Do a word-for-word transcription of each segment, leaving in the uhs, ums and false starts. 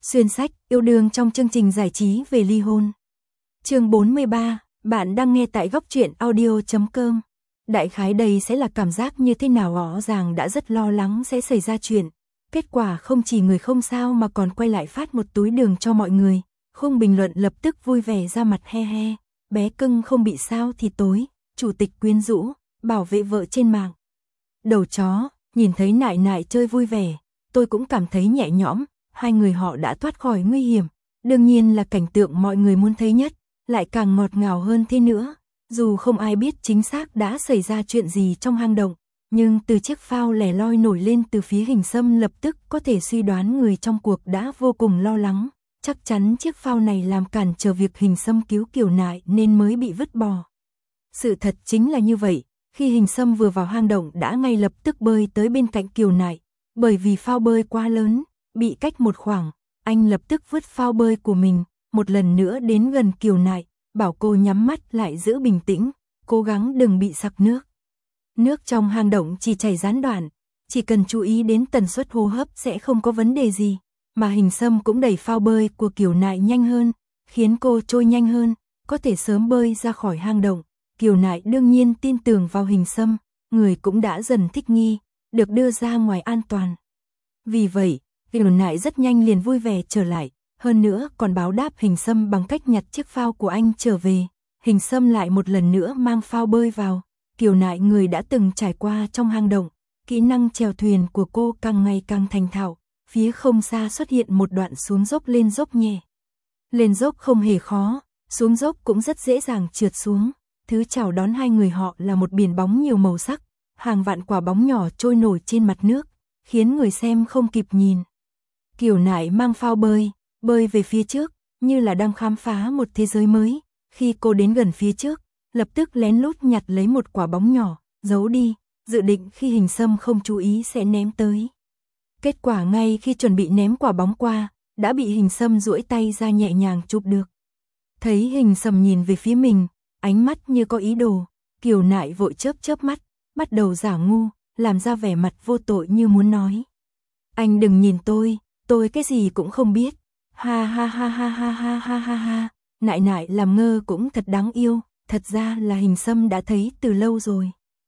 Xuyên sách, yêu đương trong chương trình giải trí về ly hôn. Chương bốn mươi ba, bạn đang nghe tại góc truyện audio chấm com. Đại khái đây sẽ là cảm giác như thế nào, rõ ràng đã rất lo lắng sẽ xảy ra chuyện. Kết quả không chỉ người không sao mà còn quay lại phát một túi đường cho mọi người. Khung bình luận lập tức vui vẻ ra mặt he he. Bé cưng không bị sao thì tối, chủ tịch quyến rũ, bảo vệ vợ trên mạng. Đầu chó, nhìn thấy nại nại chơi vui vẻ, tôi cũng cảm thấy nhẹ nhõm. Hai người họ đã thoát khỏi nguy hiểm, đương nhiên là cảnh tượng mọi người muốn thấy nhất, lại càng ngọt ngào hơn thế nữa. Dù không ai biết chính xác đã xảy ra chuyện gì trong hang động, nhưng từ chiếc phao lẻ loi nổi lên từ phía Hình Sâm lập tức có thể suy đoán người trong cuộc đã vô cùng lo lắng. Chắc chắn chiếc phao này làm cản trở việc Hình Sâm cứu Kiều Nại nên mới bị vứt bỏ. Sự thật chính là như vậy, khi Hình Sâm vừa vào hang động đã ngay lập tức bơi tới bên cạnh Kiều Nại, bởi vì phao bơi quá lớn. Bị cách một khoảng, anh lập tức vứt phao bơi của mình, một lần nữa đến gần Kiều Nại, bảo cô nhắm mắt lại giữ bình tĩnh, cố gắng đừng bị sặc nước. Nước trong hang động chỉ chảy gián đoạn, chỉ cần chú ý đến tần suất hô hấp sẽ không có vấn đề gì, mà Hình Sâm cũng đẩy phao bơi của Kiều Nại nhanh hơn, khiến cô trôi nhanh hơn, có thể sớm bơi ra khỏi hang động. Kiều Nại đương nhiên tin tưởng vào Hình Sâm, người cũng đã dần thích nghi, được đưa ra ngoài an toàn. Vì vậy, Kiều Nại rất nhanh liền vui vẻ trở lại, hơn nữa còn báo đáp Hình Sâm bằng cách nhặt chiếc phao của anh trở về. Hình Sâm lại một lần nữa mang phao bơi vào. Kiều Nại người đã từng trải qua trong hang động, kỹ năng chèo thuyền của cô càng ngày càng thành thạo. Phía không xa xuất hiện một đoạn xuống dốc lên dốc nhẹ. Lên dốc không hề khó, xuống dốc cũng rất dễ dàng trượt xuống. Thứ chào đón hai người họ là một biển bóng nhiều màu sắc, hàng vạn quả bóng nhỏ trôi nổi trên mặt nước, khiến người xem không kịp nhìn. Kiều Nại mang phao bơi, bơi về phía trước, như là đang khám phá một thế giới mới. Khi cô đến gần phía trước, lập tức lén lút nhặt lấy một quả bóng nhỏ, giấu đi, dự định khi Hình Sâm không chú ý sẽ ném tới. Kết quả ngay khi chuẩn bị ném quả bóng qua, đã bị Hình Sâm duỗi tay ra nhẹ nhàng chụp được. Thấy Hình Sâm nhìn về phía mình, ánh mắt như có ý đồ, Kiều Nại vội chớp chớp mắt, bắt đầu giả ngu, làm ra vẻ mặt vô tội như muốn nói: "Anh đừng nhìn tôi, tôi cái gì cũng không biết." Ha ha ha ha ha ha ha ha ha. Nại nại làm ngơ cũng thật đáng yêu, thật ra là Hình Sâm đã thấy từ lâu rồi.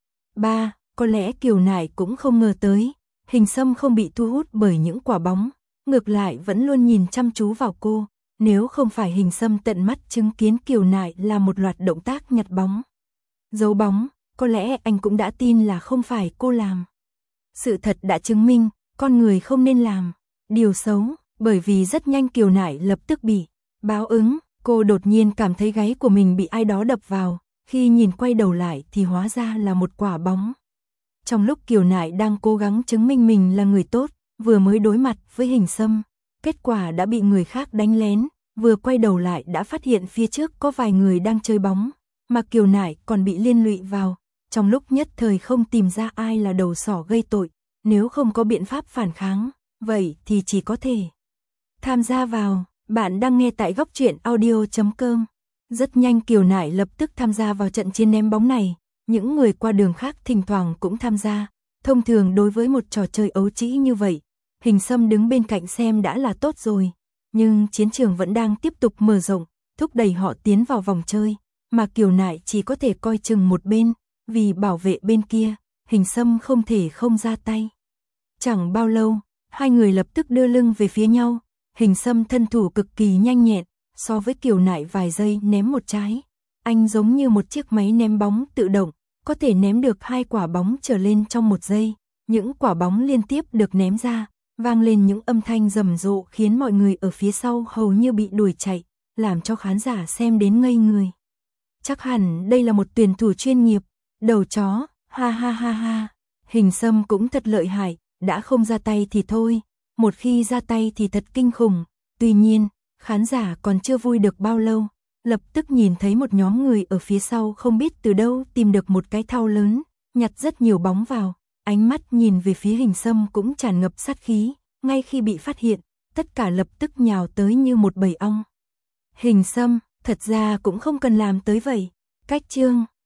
Ba, có lẽ Kiều Nại cũng không ngờ tới, Hình Sâm không bị thu hút bởi những quả bóng, ngược lại vẫn luôn nhìn chăm chú vào cô. Nếu không phải Hình Sâm tận mắt chứng kiến Kiều Nại làm một loạt động tác nhặt bóng, giấu bóng, có lẽ anh cũng đã tin là không phải cô làm. Sự thật đã chứng minh, con người không nên làm điều xấu, bởi vì rất nhanh Kiều Nại lập tức bị báo ứng. Cô đột nhiên cảm thấy gáy của mình bị ai đó đập vào, khi nhìn quay đầu lại thì hóa ra là một quả bóng. Trong lúc Kiều Nại đang cố gắng chứng minh mình là người tốt, vừa mới đối mặt với Hình Sâm, kết quả đã bị người khác đánh lén, vừa quay đầu lại đã phát hiện phía trước có vài người đang chơi bóng, mà Kiều Nại còn bị liên lụy vào. Trong lúc nhất thời không tìm ra ai là đầu sỏ gây tội, nếu không có biện pháp phản kháng, vậy thì chỉ có thể tham gia vào. Bạn đang nghe tại góc truyện audio chấm com. Rất nhanh Kiều Nại lập tức tham gia vào trận chiến ném bóng này, những người qua đường khác thỉnh thoảng cũng tham gia. Thông thường đối với một trò chơi ấu trĩ như vậy, Hình Sâm đứng bên cạnh xem đã là tốt rồi, nhưng chiến trường vẫn đang tiếp tục mở rộng, thúc đẩy họ tiến vào vòng chơi, mà Kiều Nại chỉ có thể coi chừng một bên, vì bảo vệ bên kia, Hình Sâm không thể không ra tay. Chẳng bao lâu, hai người lập tức đưa lưng về phía nhau. Hình Sâm thân thủ cực kỳ nhanh nhẹn, so với Kiều Nại vài giây ném một trái. Anh giống như một chiếc máy ném bóng tự động, có thể ném được hai quả bóng trở lên trong một giây. Những quả bóng liên tiếp được ném ra, vang lên những âm thanh rầm rộ khiến mọi người ở phía sau hầu như bị đuổi chạy, làm cho khán giả xem đến ngây người. Chắc hẳn đây là một tuyển thủ chuyên nghiệp, đầu chó, ha ha ha ha. Hình Sâm cũng thật lợi hại, đã không ra tay thì thôi. Một khi ra tay thì thật kinh khủng. Tuy nhiên, khán giả còn chưa vui được bao lâu, lập tức nhìn thấy một nhóm người ở phía sau không biết từ đâu tìm được một cái thau lớn, nhặt rất nhiều bóng vào. Ánh mắt nhìn về phía Hình Sâm cũng tràn ngập sát khí, ngay khi bị phát hiện, tất cả lập tức nhào tới như một bầy ong. Hình Sâm, thật ra cũng không cần làm tới vậy. Cách chương